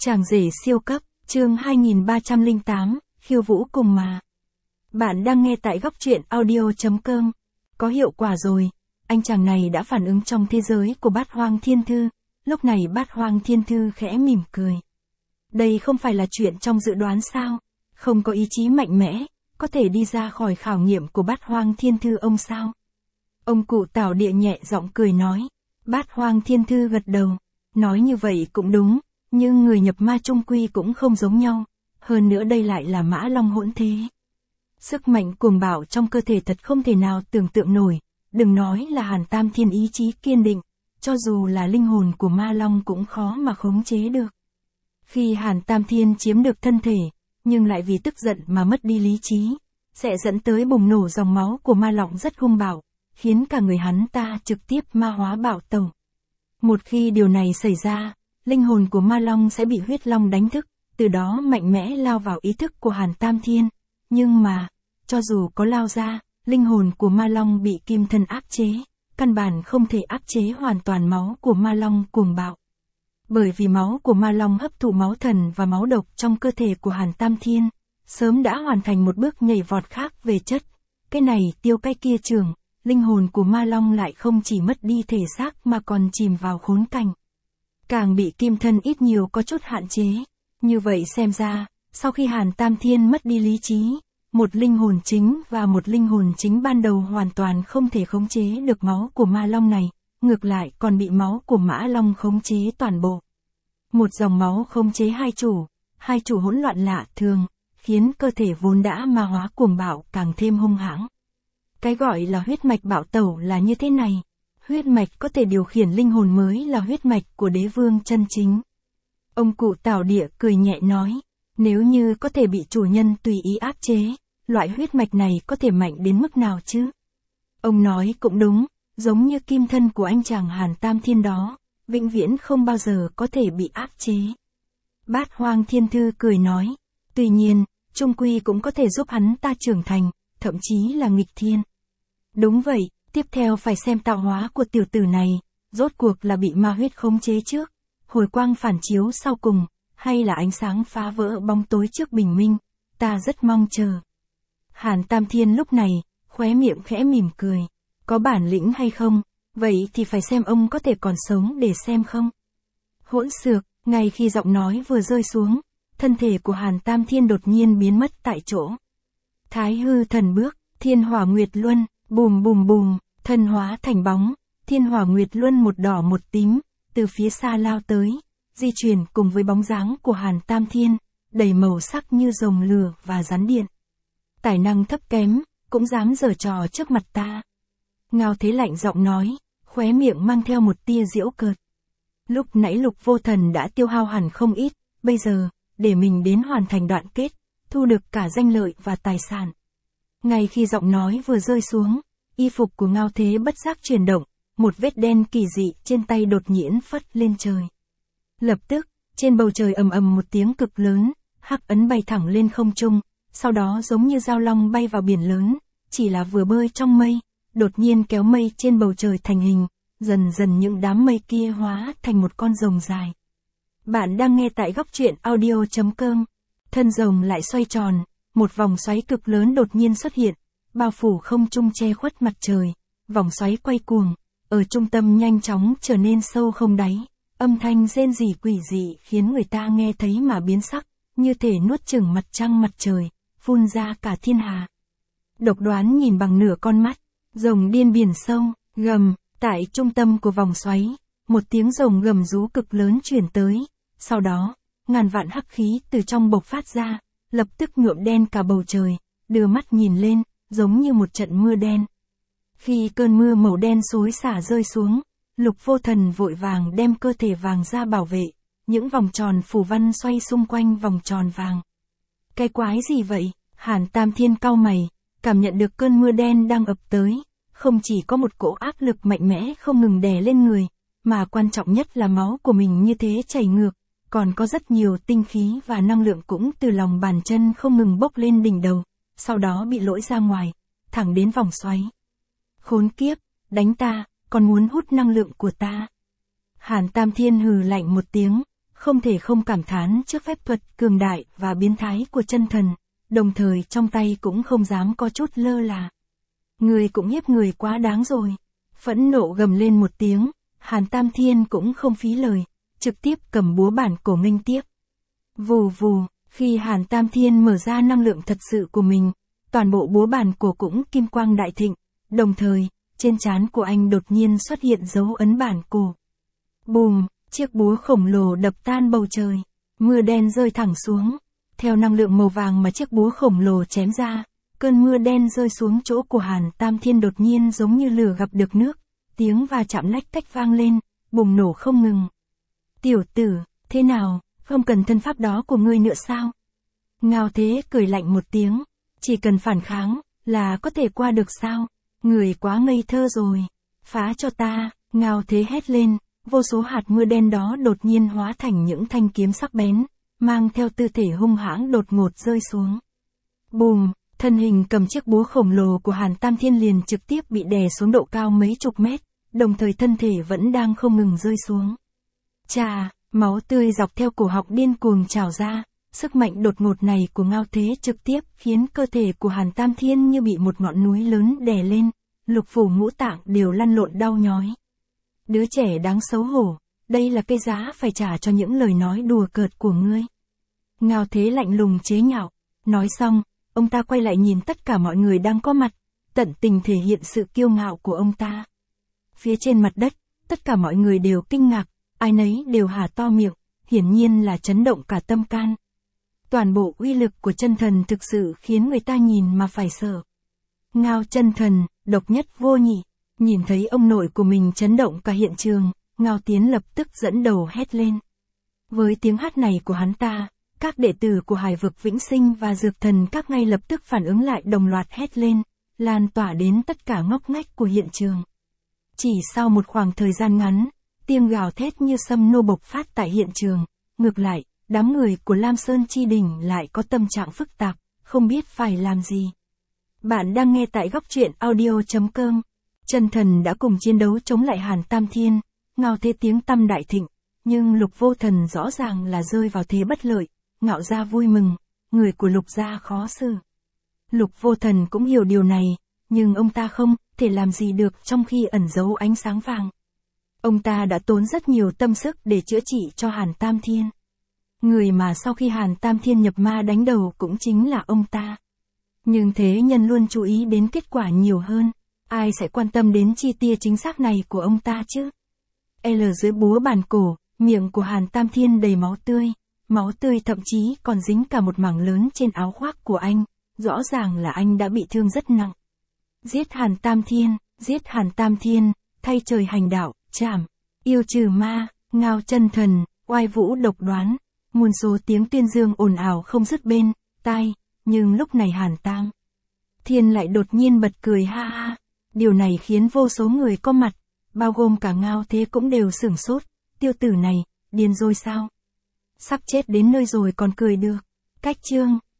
Chàng rể siêu cấp, chương 2308, khiêu vũ cùng mà. Bạn đang nghe tại góc truyện audio.com. Có hiệu quả rồi, anh chàng này đã phản ứng trong thế giới của Bát Hoang Thiên Thư. Lúc này Bát Hoang Thiên Thư khẽ mỉm cười. Đây không phải là chuyện trong dự đoán sao? Không có ý chí mạnh mẽ, có thể đi ra khỏi khảo nghiệm của Bát Hoang Thiên Thư ông sao? Ông cụ Tảo Địa nhẹ giọng cười nói. Bát Hoang Thiên Thư gật đầu. Nói như vậy cũng đúng, nhưng người nhập ma chung quy cũng không giống nhau. Hơn nữa đây lại là Mã Long hỗn thế. Sức mạnh cuồng bạo trong cơ thể thật không thể nào tưởng tượng nổi. Đừng nói là Hàn Tam Thiên ý chí kiên định, cho dù là linh hồn của Ma Long cũng khó mà khống chế được. Khi Hàn Tam Thiên chiếm được thân thể, nhưng lại vì tức giận mà mất đi lý trí, sẽ dẫn tới bùng nổ dòng máu của Ma Long rất hung bạo, khiến cả người hắn ta trực tiếp ma hóa bạo tẩu. Một khi điều này xảy ra, linh hồn của Ma Long sẽ bị huyết long đánh thức, từ đó mạnh mẽ lao vào ý thức của Hàn Tam Thiên. Nhưng mà, cho dù có lao ra, linh hồn của Ma Long bị kim thân áp chế, căn bản không thể áp chế hoàn toàn máu của Ma Long cuồng bạo. Bởi vì máu của Ma Long hấp thụ máu thần và máu độc trong cơ thể của Hàn Tam Thiên, sớm đã hoàn thành một bước nhảy vọt khác về chất. Cái này tiêu cái kia trường, linh hồn của Ma Long lại không chỉ mất đi thể xác mà còn chìm vào khốn cảnh. Càng bị kim thân ít nhiều có chút hạn chế. Như vậy xem ra, sau khi Hàn Tam Thiên mất đi lý trí, một linh hồn chính và một linh hồn chính ban đầu hoàn toàn không thể khống chế được máu của Ma Long này, ngược lại còn bị máu của Mã Long khống chế toàn bộ. Một dòng máu khống chế hai chủ hỗn loạn lạ thường, khiến cơ thể vốn đã ma hóa cuồng bạo càng thêm hung hãng. Cái gọi là huyết mạch bạo tẩu là như thế này. Huyết mạch có thể điều khiển linh hồn mới là huyết mạch của đế vương chân chính. Ông cụ Tảo Địa cười nhẹ nói, nếu như có thể bị chủ nhân tùy ý áp chế, loại huyết mạch này có thể mạnh đến mức nào chứ? Ông nói cũng đúng, giống như kim thân của anh chàng Hàn Tam Thiên đó, vĩnh viễn không bao giờ có thể bị áp chế. Bát Hoang Thiên Thư cười nói, tuy nhiên, chung quy cũng có thể giúp hắn ta trưởng thành, thậm chí là nghịch thiên. Đúng vậy, tiếp theo phải xem tạo hóa của tiểu tử này, rốt cuộc là bị ma huyết khống chế trước, hồi quang phản chiếu sau cùng, hay là ánh sáng phá vỡ bóng tối trước bình minh, ta rất mong chờ. Hàn Tam Thiên lúc này, khóe miệng khẽ mỉm cười, có bản lĩnh hay không, vậy thì phải xem ông có thể còn sống để xem không. Hỗn xược, ngay khi giọng nói vừa rơi xuống, thân thể của Hàn Tam Thiên đột nhiên biến mất tại chỗ. Thái hư thần bước, thiên hỏa nguyệt luân, bùm bùm bùm, thân hóa thành bóng, thiên hỏa nguyệt luân một đỏ một tím, từ phía xa lao tới, di chuyển cùng với bóng dáng của Hàn Tam Thiên, đầy màu sắc như rồng lửa và rắn điện. Tài năng thấp kém, cũng dám giở trò trước mặt ta. Ngao Thế lạnh giọng nói, khóe miệng mang theo một tia giễu cợt. Lúc nãy Lục Vô Thần đã tiêu hao hẳn không ít, bây giờ, để mình đến hoàn thành đoạn kết, thu được cả danh lợi và tài sản. Ngay khi giọng nói vừa rơi xuống, y phục của Ngao Thế bất giác chuyển động, một vết đen kỳ dị trên tay đột nhiên phất lên trời. Lập tức, trên bầu trời ầm ầm một tiếng cực lớn, hắc ấn bay thẳng lên không trung, sau đó giống như dao long bay vào biển lớn, chỉ là vừa bơi trong mây, đột nhiên kéo mây trên bầu trời thành hình, dần dần những đám mây kia hóa thành một con rồng dài. Bạn đang nghe tại góc truyện audio.com. Thân rồng lại xoay tròn, một vòng xoáy cực lớn đột nhiên xuất hiện, bao phủ không trung che khuất mặt trời, vòng xoáy quay cuồng, ở trung tâm nhanh chóng trở nên sâu không đáy, âm thanh rên rỉ quỷ dị khiến người ta nghe thấy mà biến sắc, như thể nuốt chửng mặt trăng mặt trời, phun ra cả thiên hà. Độc Đoán nhìn bằng nửa con mắt, rồng điên biển sâu, gầm, tại trung tâm của vòng xoáy, một tiếng rồng gầm rú cực lớn truyền tới, sau đó, ngàn vạn hắc khí từ trong bộc phát ra, lập tức nhuộm đen cả bầu trời, đưa mắt nhìn lên, giống như một trận mưa đen. Khi cơn mưa màu đen xối xả rơi xuống, Lục Vô Thần vội vàng đem cơ thể vàng ra bảo vệ, những vòng tròn phù văn xoay xung quanh vòng tròn vàng. Cái quái gì vậy? Hàn Tam Thiên cau mày, cảm nhận được cơn mưa đen đang ập tới, không chỉ có một cỗ áp lực mạnh mẽ không ngừng đè lên người, mà quan trọng nhất là máu của mình như thế chảy ngược, còn có rất nhiều tinh khí và năng lượng cũng từ lòng bàn chân không ngừng bốc lên đỉnh đầu, sau đó bị lỗi ra ngoài, thẳng đến vòng xoáy. Khốn kiếp, đánh ta, còn muốn hút năng lượng của ta. Hàn Tam Thiên hừ lạnh một tiếng, không thể không cảm thán trước phép thuật cường đại và biến thái của chân thần, đồng thời trong tay cũng không dám có chút lơ là. Người cũng hiếp người quá đáng rồi. Phẫn nộ gầm lên một tiếng, Hàn Tam Thiên cũng không phí lời, trực tiếp cầm búa bản cổ nghênh tiếp. Vù vù, khi Hàn Tam Thiên mở ra năng lượng thật sự của mình, toàn bộ búa bản cổ cũng kim quang đại thịnh, đồng thời, trên trán của anh đột nhiên xuất hiện dấu ấn bản cổ. Bùm, chiếc búa khổng lồ đập tan bầu trời, mưa đen rơi thẳng xuống. Theo năng lượng màu vàng mà chiếc búa khổng lồ chém ra, cơn mưa đen rơi xuống chỗ của Hàn Tam Thiên đột nhiên giống như lửa gặp được nước, tiếng va chạm lách tách vang lên, bùng nổ không ngừng. Tiểu tử, thế nào, không cần thân pháp đó của ngươi nữa sao? Ngao Thế cười lạnh một tiếng, chỉ cần phản kháng, là có thể qua được sao? Người quá ngây thơ rồi, phá cho ta, Ngao Thế hét lên, vô số hạt mưa đen đó đột nhiên hóa thành những thanh kiếm sắc bén, mang theo tư thể hung hãng đột ngột rơi xuống. Bùm, thân hình cầm chiếc búa khổng lồ của Hàn Tam Thiên liền trực tiếp bị đè xuống độ cao mấy chục mét, đồng thời thân thể vẫn đang không ngừng rơi xuống. Chà, máu tươi dọc theo cổ họng điên cuồng trào ra, sức mạnh đột ngột này của Ngao Thế trực tiếp khiến cơ thể của Hàn Tam Thiên như bị một ngọn núi lớn đè lên, lục phủ ngũ tạng đều lăn lộn đau nhói. Đứa trẻ đáng xấu hổ, đây là cái giá phải trả cho những lời nói đùa cợt của ngươi. Ngao Thế lạnh lùng chế nhạo, nói xong, ông ta quay lại nhìn tất cả mọi người đang có mặt, tận tình thể hiện sự kiêu ngạo của ông ta. Phía trên mặt đất, tất cả mọi người đều kinh ngạc, ai nấy đều há to miệng, hiển nhiên là chấn động cả tâm can. Toàn bộ uy lực của chân thần thực sự khiến người ta nhìn mà phải sợ. Ngao chân thần, độc nhất vô nhị, nhìn thấy ông nội của mình chấn động cả hiện trường, Ngao Tiến lập tức dẫn đầu hét lên. Với tiếng hát này của hắn ta, các đệ tử của Hải vực Vĩnh Sinh và Dược Thần các ngay lập tức phản ứng lại đồng loạt hét lên, lan tỏa đến tất cả ngóc ngách của hiện trường. Chỉ sau một khoảng thời gian ngắn, tiếng gào thét như sấm nô bộc phát tại hiện trường, ngược lại, đám người của Lam Sơn Chi Đỉnh lại có tâm trạng phức tạp, không biết phải làm gì. Bạn đang nghe tại góc truyện audio.com. Chân thần đã cùng chiến đấu chống lại Hàn Tam Thiên, Ngao Thế tiếng tăm đại thịnh, nhưng Lục Vô Thần rõ ràng là rơi vào thế bất lợi, Ngạo gia vui mừng, người của Lục gia khó xử. Lục Vô Thần cũng hiểu điều này, nhưng ông ta không thể làm gì được trong khi ẩn giấu ánh sáng vàng. Ông ta đã tốn rất nhiều tâm sức để chữa trị cho Hàn Tam Thiên. Người mà sau khi Hàn Tam Thiên nhập ma đánh đầu cũng chính là ông ta. Nhưng thế nhân luôn chú ý đến kết quả nhiều hơn, ai sẽ quan tâm đến chi tiết chính xác này của ông ta chứ? Dưới búa bàn cổ, miệng của Hàn Tam Thiên đầy máu tươi thậm chí còn dính cả một mảng lớn trên áo khoác của anh, rõ ràng là anh đã bị thương rất nặng. Giết Hàn Tam Thiên, thay trời hành đạo, chảm, yêu trừ ma, Ngao chân thần, oai vũ độc đoán, muôn số tiếng tuyên dương ồn ào không dứt bên tai, nhưng lúc này Hàn Tam Thiên lại đột nhiên bật cười ha ha. Điều này khiến vô số người có mặt, bao gồm cả Ngao Thế cũng đều sửng sốt, tiêu tử này, điên rồi sao? Sắp chết đến nơi rồi còn cười được. Cách chương